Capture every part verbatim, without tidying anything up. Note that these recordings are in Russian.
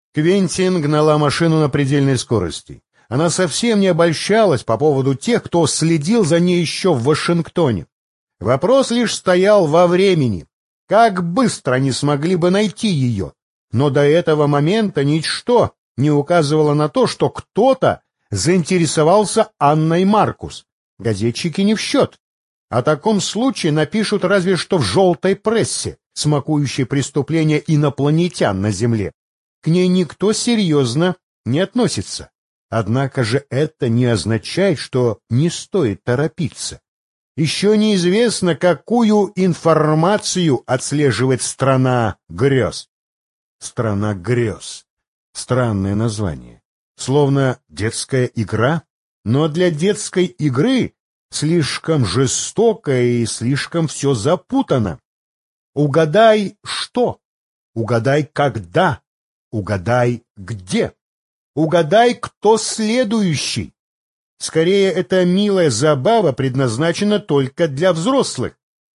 Квентин гнала машину на предельной скорости. Она совсем не обольщалась по поводу тех, кто следил за ней еще в Вашингтоне. Вопрос лишь стоял во времени. Как быстро они смогли бы найти ее? Но до этого момента ничто не указывало на то, что кто-то заинтересовался Анной Маркус. Газетчики не в счет. О таком случае напишут разве что в желтой прессе, смакующей преступления инопланетян на Земле. К ней никто серьезно не относится. Однако же это не означает, что не стоит торопиться. Еще неизвестно, какую информацию отслеживает страна грез. Страна грез. Странное название. Словно детская игра, но для детской игры слишком жестоко и слишком все запутано. Угадай что? Угадай когда? Угадай где? Угадай, кто следующий. Скорее, эта милая забава предназначена только для взрослых.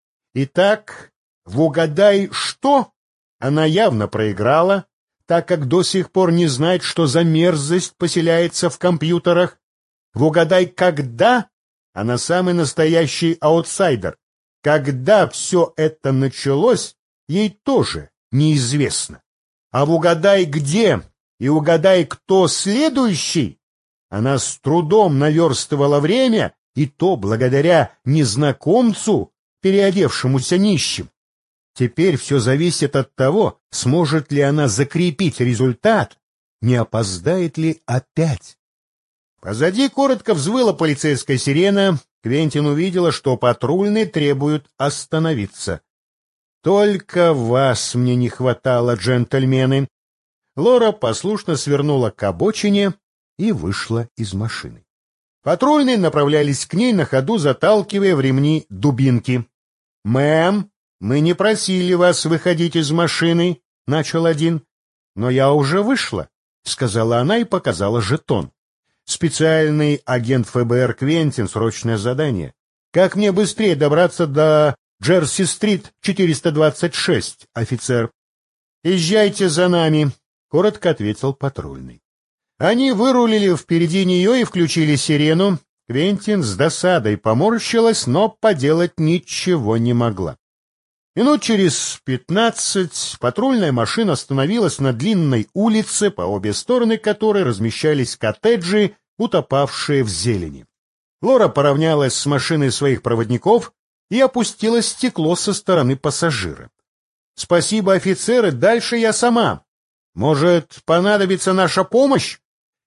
Итак, в «Угадай что» она явно проиграла, так как до сих пор не знает, что за мерзость поселяется в компьютерах. В «Угадай когда» она самый настоящий аутсайдер. Когда все это началось, ей тоже неизвестно. А в «Угадай где» и «Угадай, кто следующий» она с трудом наверстывала время, и то благодаря незнакомцу, переодевшемуся нищим. Теперь все зависит от того, сможет ли она закрепить результат, не опоздает ли опять. Позади коротко взвыла полицейская сирена. Квентин увидела, что патрульные требуют остановиться. «Только вас мне не хватало, джентльмены!» Лора послушно свернула к обочине и вышла из машины. Патрульные направлялись к ней на ходу, заталкивая в ремни дубинки. «Мэм, мы не просили вас выходить из машины», — начал один. «Но я уже вышла», — сказала она и показала жетон. «Специальный агент ФБР Квентин, срочное задание. Как мне быстрее добраться до Джерси-стрит четыреста двадцать шесть, офицер?» «Езжайте за нами», — коротко ответил патрульный. Они вырулили впереди нее и включили сирену. Квентин с досадой поморщилась, но поделать ничего не могла. Минут через пятнадцать патрульная машина остановилась на длинной улице, по обе стороны которой размещались коттеджи, утопавшие в зелени. Лора поравнялась с машиной своих проводников и опустила стекло со стороны пассажира. «Спасибо, офицеры, дальше я сама. Может, понадобится наша помощь?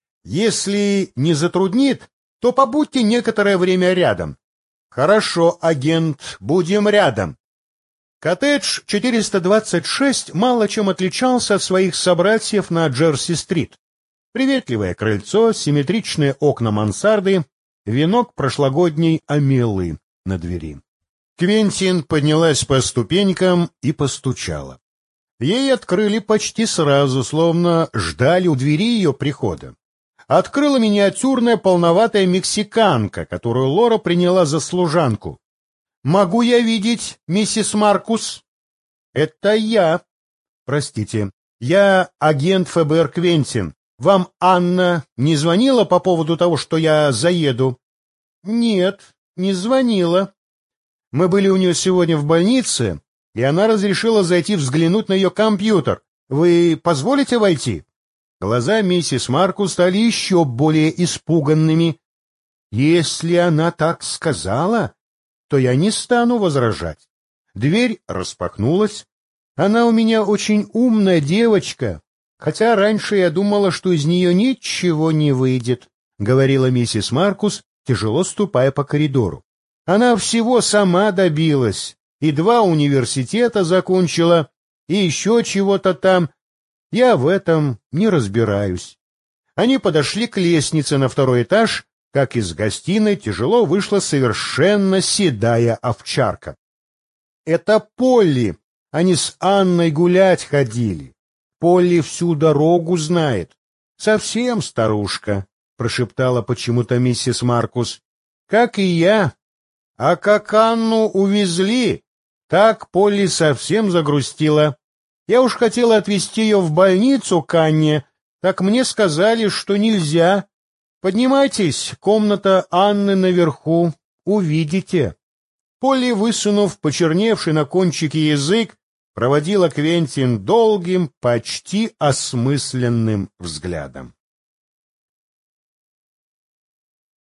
Если не затруднит, то побудьте некоторое время рядом». «Хорошо, агент, будем рядом». Коттедж четыреста двадцать шесть мало чем отличался от своих собратьев на Джерси-стрит. Приветливое крыльцо, симметричные окна мансарды, венок прошлогодней амелы на двери. Квентин поднялась по ступенькам и постучала. Ей открыли почти сразу, словно ждали у двери ее прихода. Открыла миниатюрная полноватая мексиканка, которую Лора приняла за служанку. «Могу я видеть миссис Маркус?» «Это я. Простите, я агент ФБР Квентин. Вам Анна не звонила по поводу того, что я заеду?» «Нет, не звонила. Мы были у нее сегодня в больнице, и она разрешила зайти взглянуть на ее компьютер. Вы позволите войти?» Глаза миссис Маркус стали еще более испуганными. «Если она так сказала, то я не стану возражать». Дверь распахнулась. «Она у меня очень умная девочка, хотя раньше я думала, что из нее ничего не выйдет», — говорила миссис Маркус, тяжело ступая по коридору. «Она всего сама добилась, и два университета закончила, и еще чего-то там. Я в этом не разбираюсь». Они подошли к лестнице на второй этаж, как из гостиной тяжело вышла совершенно седая овчарка. «Это Полли. Они с Анной гулять ходили. Полли всю дорогу знает. Совсем старушка», — прошептала почему-то миссис Маркус. «Как и я. А как Анну увезли, так Полли совсем загрустила. Я уж хотела отвезти ее в больницу к Анне, Так мне сказали, что нельзя. Поднимайтесь, комната Анны наверху, увидите. Полли, высунув почерневший на кончике язык, проводила Квентин долгим, почти осмысленным взглядом.